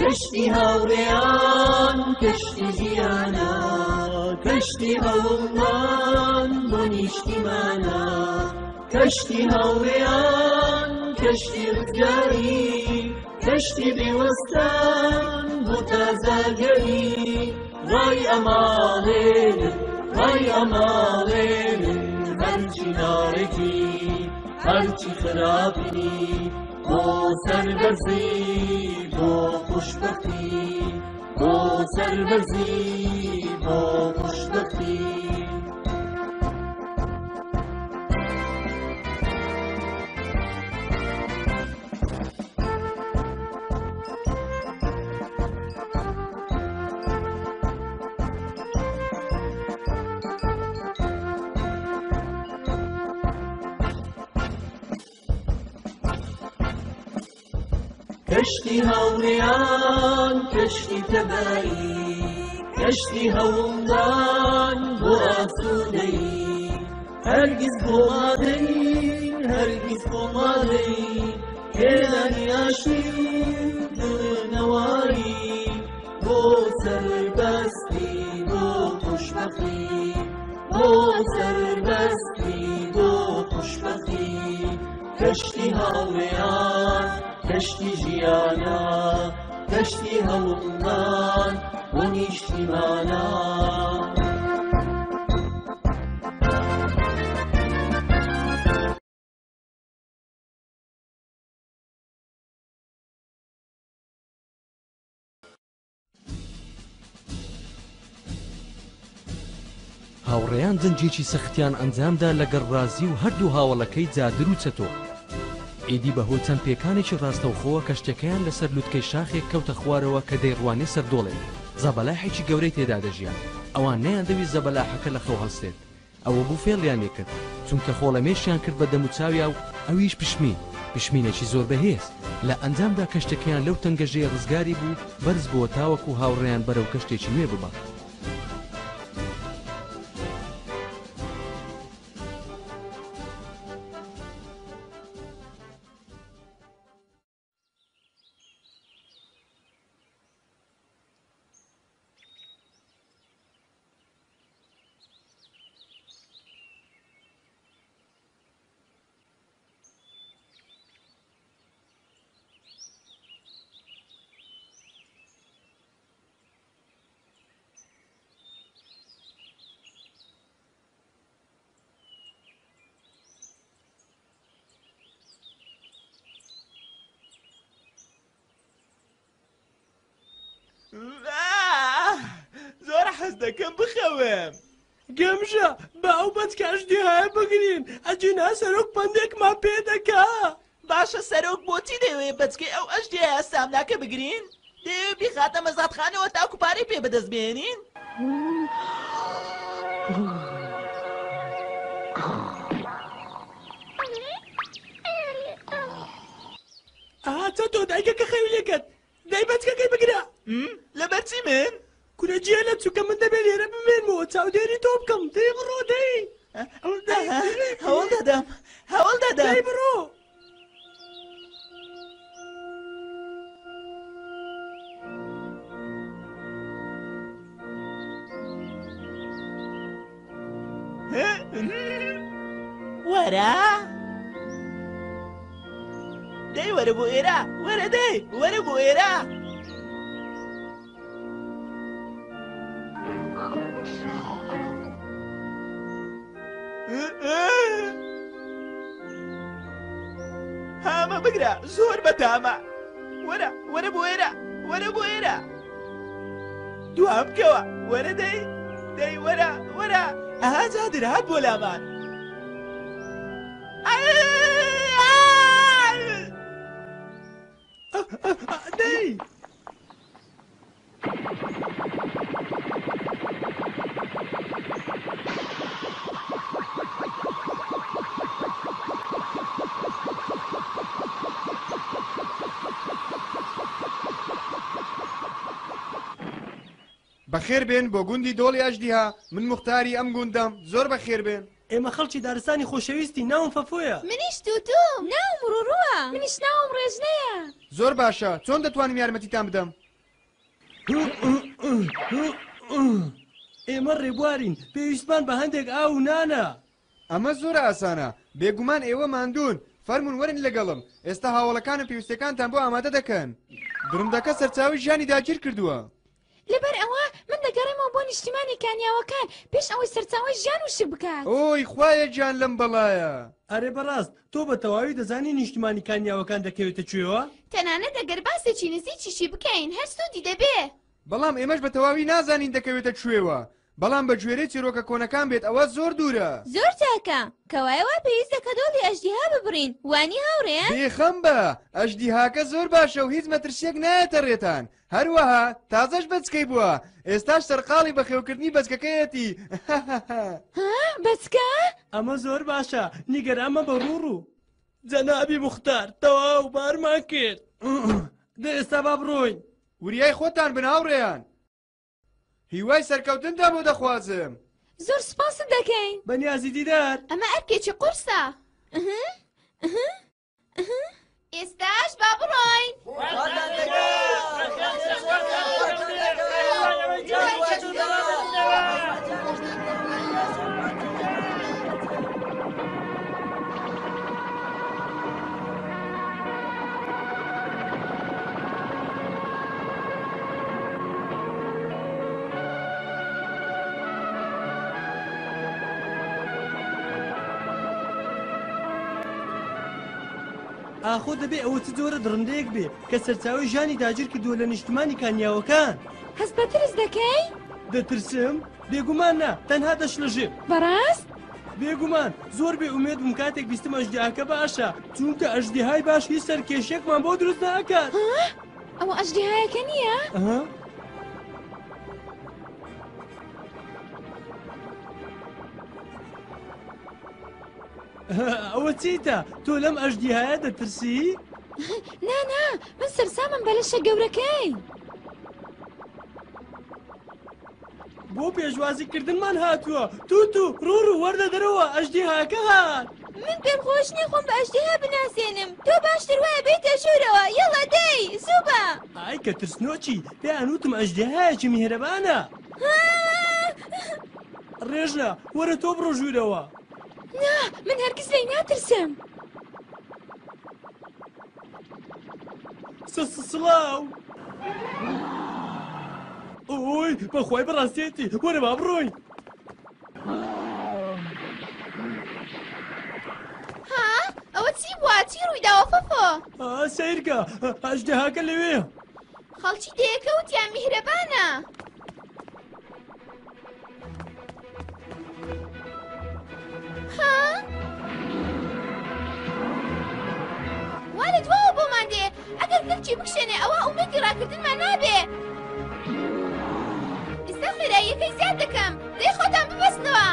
کەشتی هاوڕێیان کەشتی ژیانە کەشتی هەوڵمان بۆ نیشتیمانە کەشتی هاوڕێیان کەشتی ڕزگاری کەشتی بێوەستان بۆ تازاگەری ڕای ئەماڵێنن ڕای ئەماڵێنن هەرچی ناڕێکی هەرچی خراپی بۆ سەربەرزی بۆ خوشبەختی بۆ سەربەرزی بۆ خوشبەختی کەشتی هاوڕێیان کەشتی تەبایی کەشتی هەوڵدان بۆ ئاسوودەی هەرگیز بۆ مادەی هەرگیز بۆ مادەی هێنانی ئاشتی دڵنەواری بۆ سەربەستی بۆ خوشبەختی بۆ سەربەستی بۆ خوشبەختی کەشتی هاوڕێیان کەشتی ژیانە کەشتی هەوڵمان بۆ نیشتیمانە هاوڕێیان جەنجێکی سەختیان ئەنجامدا لەگەڵ ڕازی و هەردوو هاوڵەکەی جادر و چەتۆ ئیدی بەهۆی چەند پێکانێکی ڕاستەوخۆوە کەشتەکەیان لەسەر لووتکەی شاخێک کەوتە خوارەوە کە دەیڕوانێ سەردۆڵێ زەبەلاحێکی گەورەی تێدا دەژیان ئەوان نەیاندەویست زەبەلاحەکە لە خەو هەڵسێت ئەوە بوو فێڵیانێ کرد چونکە خۆڵەمێشیان کرد بە دەم و چاویا و ئەویش پشمینێکی زۆر بەهێز لە ئەنجامدا کەشتەکەیان لەو تەنگەژەیە ڕزگاری بوو بەرز بووە تاوەکو هاوڕێیان بەرەو کەشتێکی نوێ ببە زۆر حەز دەکەم بخەوم گەمژە بە ئەو بەدکەشتی هەیە بگرین ئەجینا سەرۆک پندێکمان پێ دەکا باشە سەرۆک بۆچی دەوێ بەچکەی ئەو ئەشتیایە سامناکە بگرین دەوێ بیخاتە مەزادخانەوە تاکو پارەی پێ بەدەست بێنین ئاچە تۆ دایکەکە خەویلەکەت دای بەچکەکەی بگرە لەبەرچی من کورەجیە لە چووکە من دەبێت لێرە بمێنمەوە چاودێری تۆ بکەم دەی بڕۆ دەی هەوڵ دەدەم هەوڵ دەدەم دەی بڕۆ وەرە دەی وەرە بۆ ئێرە وەرە دەی وەرە بۆ ئێرە هامە بگرە زۆر بەتامە وەرە وەرە بۆ ئێرە وەرە بۆ ئێرە دوام بکەوە وەرە دەی وەرە وەرە ئەها جادر هات بۆ لامان دەی بەخێر بێن بۆ گوندی دۆڵی ئەژدیها من مختاری ئەم گوندەم زۆر بەخێر بێن ئێمە خەڵکی دارستانی خۆشەویستی ناوم فەفۆیە منیش تووتوم ناوم ڕوڕووە منیش ناوم ڕێژنەیە زۆر باشە چۆن دەتوانم یارمەتیتان بدەم ئێمە ڕێبوارین پێویستمان بە هەندێک ئاو و نانە. ئەمە زۆر ئاسانە بێگومان ئێوە ماندوون فەرمون وەرن لەگەڵم ئێستا هاوڵەکانم پێویستەکانتان بۆ ئامادە دەکەن. درمدەکە سەرچاوی ژیانی داگیر کردووە. لەبەر ئەوە من دەگەڕێمەوە بۆ نیشتیمانی کانیاوەکان پێش ئەوەی سەرچاوی ژیان وشە بکات. ئۆی خوایە گیان لەم بەڵایە. ئەرێ بەڕاست تۆ بە تەواوی دەزانی نیشتیمانی کانیاوەکان دەکەوێتە کوێوە؟ تەنانەت ئەگەر باسێکی نزیکیشی بکەین هەر سوودی دەبێ. بەڵام ئێمەش بە تەواوی نازانین دەکەوێتە کوێوە. بەڵام بە گوێرەی چیرۆکە کۆنەکان بێت ئەوە زۆر دوورە. زۆر تاکە کەوایەوە پێویستە کە دۆڵی ئەژدیها ببڕین وانی هاوڕێن؟ بێخەم بە ئەژدیهاکە زۆر باشە و هیچ مەترسیەک نایەتە ڕێتان. هەروەها تازەش بەچکەی بووە ئێستاش سەرقاڵی بەخێوکردنی بەچکەکەیەتی. بەچکە؟ ئەمە زۆر باشە نیگەرامە بە ڕوڕوو. جەنابی موختار تەواو بارمان کرد. دە ئێستا با بڕۆین. وریای خۆتان بناوڕێیان. هیوای سەرکەوتندا بۆ دەخوازم. زۆر سپاست دەکەین. بەنیازی دیدار. ئەمە ئەرکێکی قورسە. ئێستاش با بڕۆین. ئاخۆ دەبێ ئەوە چ جۆرە درندەیەک بێ کە سەرچاوی ژیانی داگیر کردووە لە نیشتمانی کانیاوەکان. هەست بە ترس دەکەی؟ دەترسم؟ بێگومان نا تەنها دەشلەژێ. بەڕاست؟ بێگومان زۆر بێ ئومێد بووم کاتێک بیستم ئەژدیهاکە باشە چونکە ئەژدیهای باش هیچ سەرکێشێکمان بۆ دروست ناکات. ئەوە ئەژدیهایەکە نییە؟ ئەوە چیتە؟ تۆ لەم ئەژدیهایە دەترسی؟ نا من سەرسامم بە لەشە گەورەکەی. بۆ پێشوازیکردنمان هاتووە تووتو ڕوڕوو وەردە دەرەوە ئەژدیهاکە هات. من پێم خۆش نییە خۆم بە ئەژدیها بناسێنم تۆ باشتر وایە بیتە ژوورەوە یەڵە دەی زوو بە. ئای کە ترسنۆچی پێیان وتم ئەژدیهایەکی میهرەبانە. ڕێژە وەرە تۆ بڕۆ ژوورەوە. نا من هەرگیز لێی ناترسم. سڵاو. ئۆی بەخوای بەڕاستێتی وەرە با بڕۆین. ها ئەوە چی بووە چی ڕوویداوە فەفۆ؟ سەیرکە ئەژدیهاکە لەوێ. خەڵکی دەیەکەوتیان میهرەبانە. وانە دواوە بۆمان دێ ئەگەر گەرچی بکشێنێ ئەوە ئومێدی ڕاکردنمان نابێ. ئێستا خێراییەکەی زیاد دەکەم دەی خۆتان ببەستنەوە.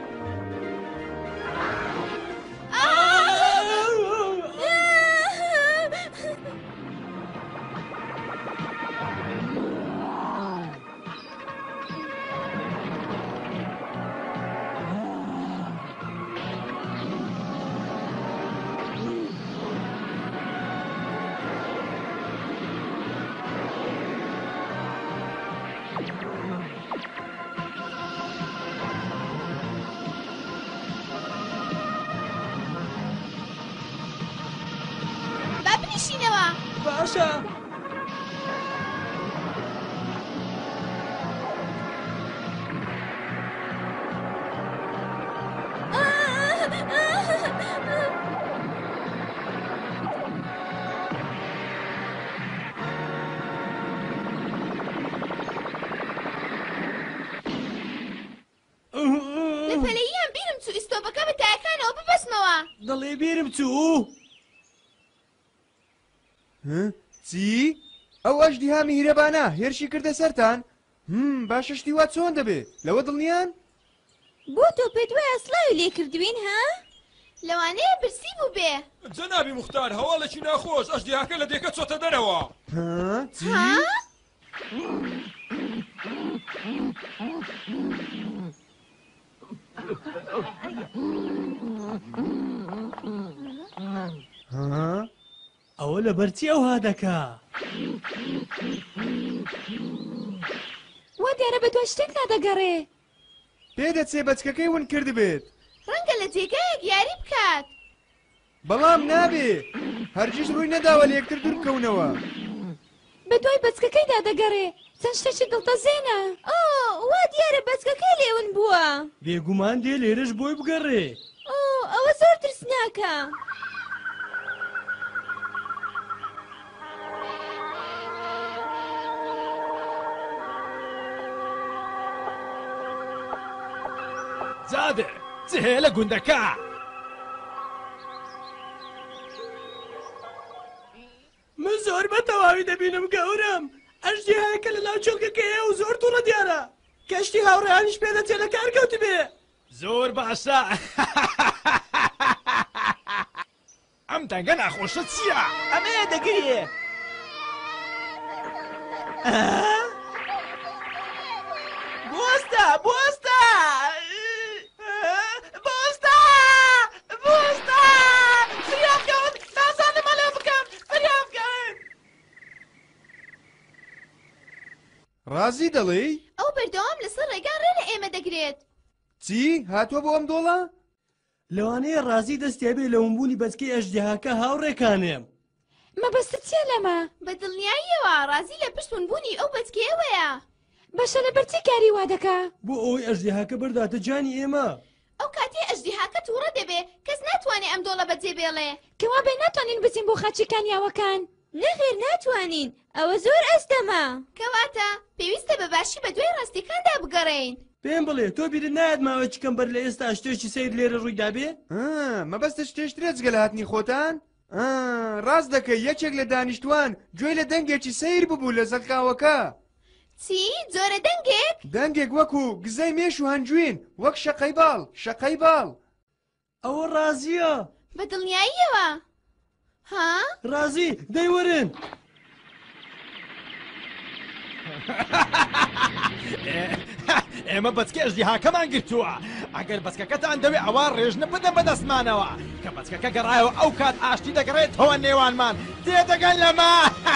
بنشینەوە. باشە. لە پەلەییان بیرم چوو ئیستۆپەکە بە تایەکانەوە ببەسمەوە. دەڵێ بیرم چوو. چی؟ ئەو ئەژدیها میهرەبانە هێرشی کردە سەرتان؟ باشە شتی وا چۆن دەبێت لەوە دڵنیان؟ بۆ تۆ پێت وایە سڵاوی لێ کردوین ها؟ لەوانەیە برسی بوو بێ. جەنابی موختار هەواڵێکی ناخۆش ئەژدیهاکە لە دێکە چۆتە دەرەوە. چی؟ ئەوە لە بەرچی ئەوها دەکا. دیارە بە دوای شتێک نادەگەڕێ. پێدەچێ بەچکەکەی ون کرد بێت. ڕەنگە لە جێگایەک یاری بکات. بەڵام نابێ هەرگیز ڕووی نەداوە لە یەکتر دوور بکەونەوە. بە دوای بەچکەکەیدا دەگەڕێ. چەند شتێکی دڵتەزێنە. وا دیارە بەچکەکەی لێون بووە. بێگومان دێ لێرەش بۆی بگەڕێ. ئەوە زۆر ترسناکە. زادێ چ هەیە لە گوندەکە؟ من زۆر بە تەواوی دەبینم گەورم. ئەژدیهایەکە لە ناو چۆکەکەیە و زۆر تووڕە دیارە. کەشتی هاوڕێیانیش پێدەچێت لە کار کەوت بێ. زۆر باشە. ئەم دەنگە ناخۆشە چییە؟ ئەمەیە دەگرێ. بوەستە بوەستە بوەستە بوەستە فریاد بکەون نازانم ئەلێ بکەم فریاد بکەون. ڕازی دەڵێی؟ ئەو بەردەوام لەسەر ڕێگان ڕێ لە ئێمە دەگرێت. چی هاتووە بۆ ئەم دۆڵە؟ لەوانەیە ڕازی دەستیا بێ لە ومبوونی بەچکەی ئەژدیهاکە هاوڕێکانێم. مەبەستت چیە لەمە؟ بە دڵنیاییەوە ڕازی لە پشت ونبوونی ئەو بەچکەیەوەیە. بەشە لە بەرچی کاری وا دەکا؟ بۆ ئەوەی ئەژدیهاکە بەرداتە جانی ئێمە. ئەو کاتێ ئەژدیهاکە تووڕە دەبێ کەس ناتوانێت ئەم دۆڵە بەجێ بێڵێ. کەوا بێ ناتوانین بچین بۆ خاچی کانیاوەکان. نەخێر ناتوانین ئەوە زۆر ئەستەمە. کەواتە پێویستە بەباشی بە دوای ڕاستیەکاندا بگەڕێین. پێم بڵێ تۆ بیرت نایەت ماوە چکەم بەر لە ئێستا شتێکی سیر لێرە ڕوویدا بێ؟ مەبەستە شتێشترێ جگە لە هاتنی خۆتان؟ ڕاست دەکەی یەکێک لە دانیشتوان گوێی لە دەنگێکی سیر ببوو لە زەلقاوەکە. چی؟ جۆرە دەنگێک؟ دەنگێک وەکو گزەی مێش و هەنجوین وەک شەقەی باڵ شەقەی باڵ. ئەوە ڕازیە. بە دڵنیاییەوە؟ ها؟ ڕازی دەیوەرن. ئێمە بەچکە ئەژدیهاکەمان گرتووە. ئەگەر بەچکەکەتان دەوێت ئەوە ڕێژنە بدەن بەدەستمانەوە کە بەچکەکە گەڕایەوە ئەو کات ئاشتی دەگەڕێتەوە نێوانمان تێدەگەن لەمە.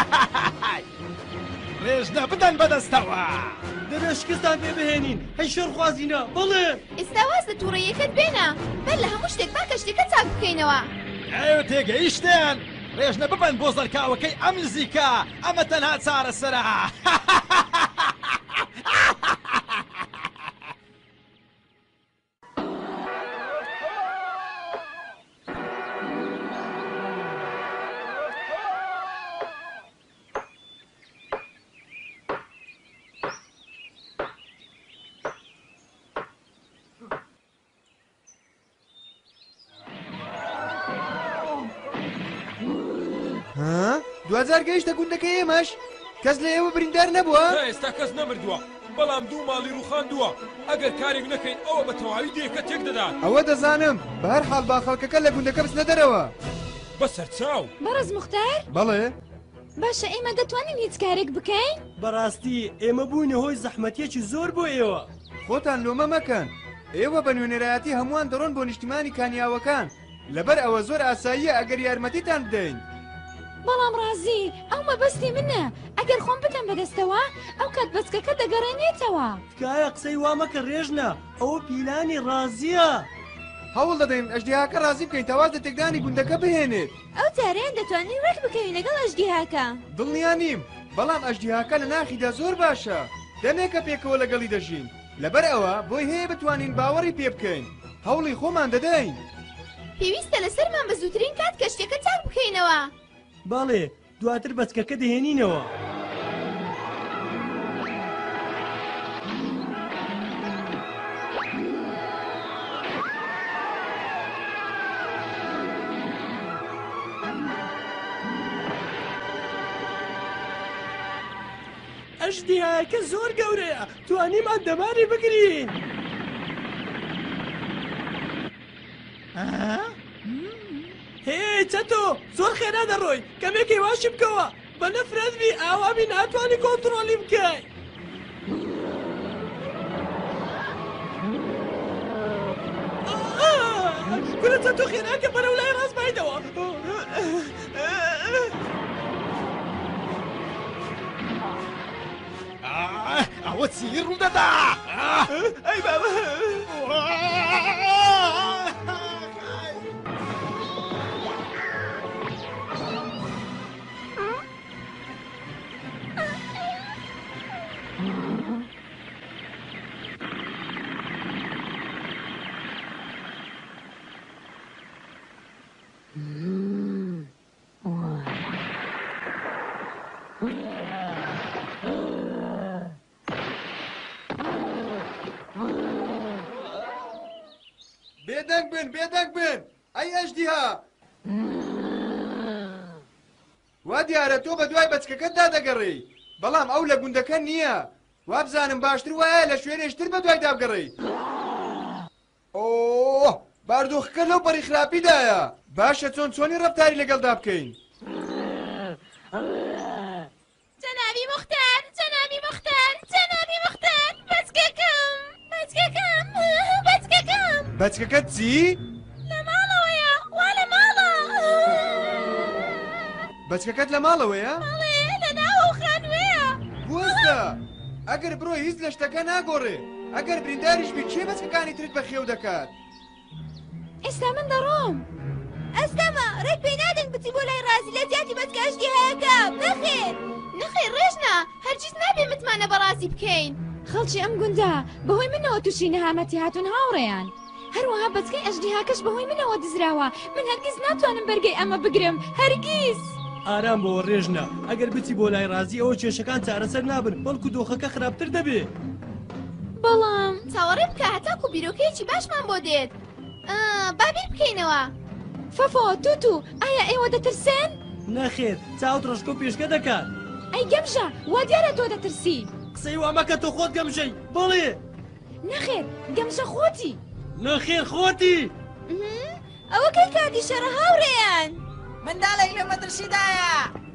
ڕێژنە بدەن بەدەستەوە. دەبێت شکستان پێ بهێنین. هەی شەرخوازینە بڵێ. ئێستا واز لە تووڕەیەکەت بێنە. بەر لە هەموو شتێک با کەشتەکە چاک بکەینەوە. ئێوە تێگەیشتێن. ڕێژنە ببەن بۆ زەرکاوەکەی ئەم نزیکە. ئەمە تەنها چارەسەرە. دوزار گەیشتە گوندەکە ئێمەش کەس لە ئێوە بریندار نەبووە؟ ئێستا کەس نەمردووە بەڵام دوو ماڵی ڕوخاندووە. ئەگەر کارێک نەکەین ئەوە بە تەواوی دێکە تێک دەدات. ئەوە دەزانم بە هەر حاڵ با خەڵکەکە لە گوندەکە بچنە دەرەوە. بەسەر چاو. بەڕێز موختار؟ بەڵێ. باشە ئێمە دەتوانین هیچ کارێک بکەین؟ بەڕاستی ئێمە بووینە هۆی زەحمەتیەکی زۆر بۆ ئێوە. خۆتان لۆمە مەکەن. ئێوە بە نوێنەرایەتی هەمووان دەڕۆن بۆ نیشتیمانی کانیاوەکان. لەبەر ئەوە زۆر ئاساییە ئەگەر یارمەتیتان بدەین. بەڵام ڕازی ئەو مەبەستی منە. ئەگەر خۆم بدەم بەدەستەوە ئەو کات بەچکەکە دەگەڕێنێتەوە. تکایە قسەی وا مەکە ڕێژنە. ئەوە پیلانی ڕازیە. هەوڵ دەدەین ئەژدیهاکە ڕازی بکەین تاواز لە تێکدانی گوندەکە بهێنێت. ئەو جارەیان دەتوانین ڕێک بکەین لەگەڵ ئەژدیهاکە. دڵنیا نیم بەڵام ئەژدیهاکە لە ناخیدا زۆر باشە. دەمێکە پێکەوە لەگەڵی دەژین. لەبەر ئەوە بۆی هەیە بتوانین باوەڕی پێ بکەین. هەوڵی خۆمان دەدەین. پێویستە لەسەرمان بە زووترین کات کەشتەکە چاک بکەینەوە. باڵێ دواتر بەچکەکە دەهێنینەوە. ئەژدیهاکە زۆر گەورەیە. توانیمان دەماری بگرین. هێ چەتۆ زۆر خێرا دەڕۆی. کەمێکی واشی بکەوە. بە نەفرەتبی ئاوابی ناتوانانی کۆنتڕۆلی بکەی. گورە چەتۆ خێراکە بەرەو لای ڕاست بایدەوە. ئەوە ئەوە چی ڕوودەدا ئەی بابا بێدەنگ بن ئەی ئەژدیها وا دیارە تۆ بە دوای بەچکەکەتدا دەگەڕی بەڵام ئەو لە گوندەکە نییە وابزانم باشتر وایە لە شوێنێشتر بە دوای دابگەڕی ئۆ باردۆخەکە لەو پەری خراپیدایە باشە چۆنی ڕەفتاری لەگەڵدا بکەین جەنابی موختار بەچکەکەت چی؟ لە ماڵەوەیە وا لە ماڵە بەچکەکەت لە ماڵەوەیە؟ ماڵێ لە ناوە خانوەیە بوەستە ئەگەر بڕۆ هیچ لە شتەکە ناگۆڕێ ئەگەر برینداریش بی چێ بەچکەکانی ترت بە خێو دەکات ئێستا من دەڕۆم ئەستەمە ڕێک پێی نادەنگ بچی بۆ لای ڕازی لە جیاتی بەچکە ئەژدیهایەکە نەخێر ڕێژنا هەرگیز نابێ متمانە بەڕاستی بکەین خەڵکی ئەم گوندە بەهۆی منەوە تووشی نەهامەتی هاتوون هاوڕێیان هەروەها بەچکەی ئەژدیهاکەش بەهۆی منەوە دزراوە من هەرگیز ناتوانم بەرگەی ئەمە بگرم هەرگیز ئارام بەوە ڕێژنە ئەگەر بچی بۆ لای ڕازی ئەوە کێشەکان چارەسەر نابن بەڵکو دۆخەکە خراپتر دەبێ بەڵام چاوەڕێ بکە هەتاکو بیرۆکەیەکی باشمان بۆ دێت بابیر بکەینەوە فەفۆ تووتو ئایا ئێوە دەترسێن؟ نەخێر چاوت ڕشکۆ پێشکە دەکات ئەی گەمژە وا دیارە تۆ دەترسی قسەی وامەکە تۆ خۆت گەمژەی بڵێ نەخێر گەمژە خۆتی نەخێر خۆتی ئەوە کەی کاتی شەڕە هاوڕێیان منداڵێک لە مەترسیدایە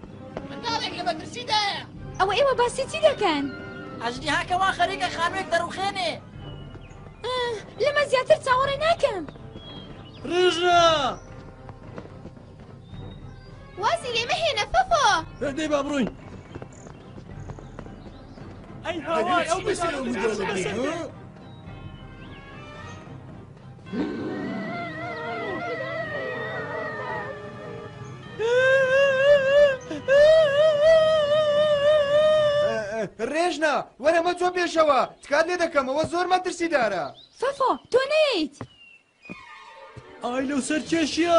ئەوە ئێوە باسی چی دەکەن؟ ئەژدیهاکەوان خەریکە خانوویەک دەڕوخێنێ لەمە زیاتر چاوەڕێ ناکەم ڕێژنە واسی لێمە هێنە فەفۆ دەی با بڕۆین ئەی هاوای ئەو ڕێژنە وەرەمە چۆ پێشەوە تکات لێ دەکەمەوە زۆر مەترسیدارە فەفۆ تۆ نەیت ئای لەو سەر کێشیە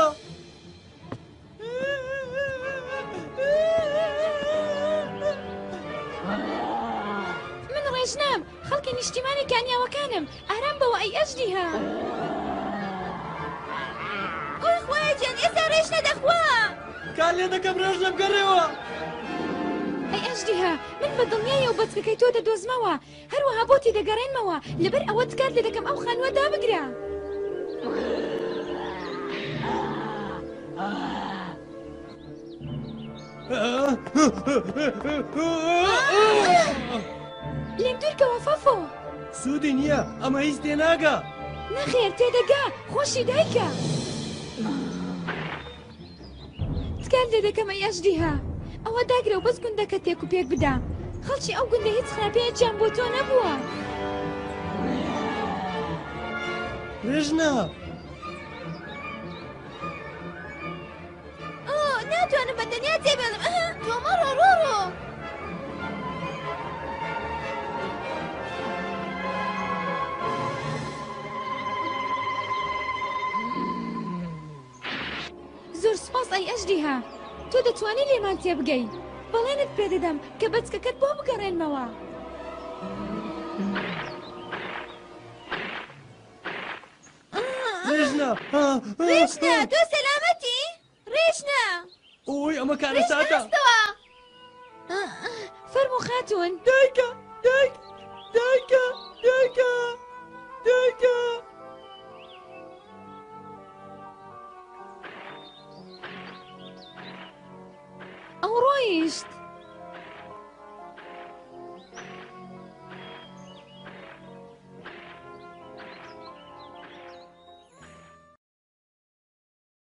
من ڕێژنام خەڵکی نیشتیمانی کانیاوەکانم ئارام بەوە ئەی ئەژدیها ئۆی خوایە گیان ئێستا ڕێژنە دەخوا کار لێ دەکەم ڕێژنە بگەڕێەوە ئەی ئەژدیها من بە دڵنیایە و بەچکەکەی تۆ دەدۆزمەوە هەروەها بۆتی دەگەڕێنمەوە لەبەر ئەوە تکات لێ دەکەم ئەو خانووە دابگرە لێم دوورکەوە فەفۆ سوودی نییە ئەمە هیچ تێناگە نەخێر تێدەگا خۆشی دایکە تکات لێ دەکەم ئەی ئەژدیها ئەوە داگرە و بەس گوندەکە تێک و پێک بدە خەڵکی ئەو گوندە هیچ خراپەیەکیان بۆ تۆ نەبووە ڕێژنە ناتوانم بەتەنیا تێبێڵم تۆمە ڕۆڕۆ زۆر سپاس ئەی ئەژدیها تۆ دەتوانی لێمان تێبگەی بەڵێنت پێدەدەم کە بەچکەکەت بۆ بگەڕێنمەوە ڕێژنە ڕێژنە تۆ سەلامەتی؟ ڕێژنە ئۆی ئەمە کارە ساتە فەرموو خاتوون دایکە دایکە ئەو ڕۆیشت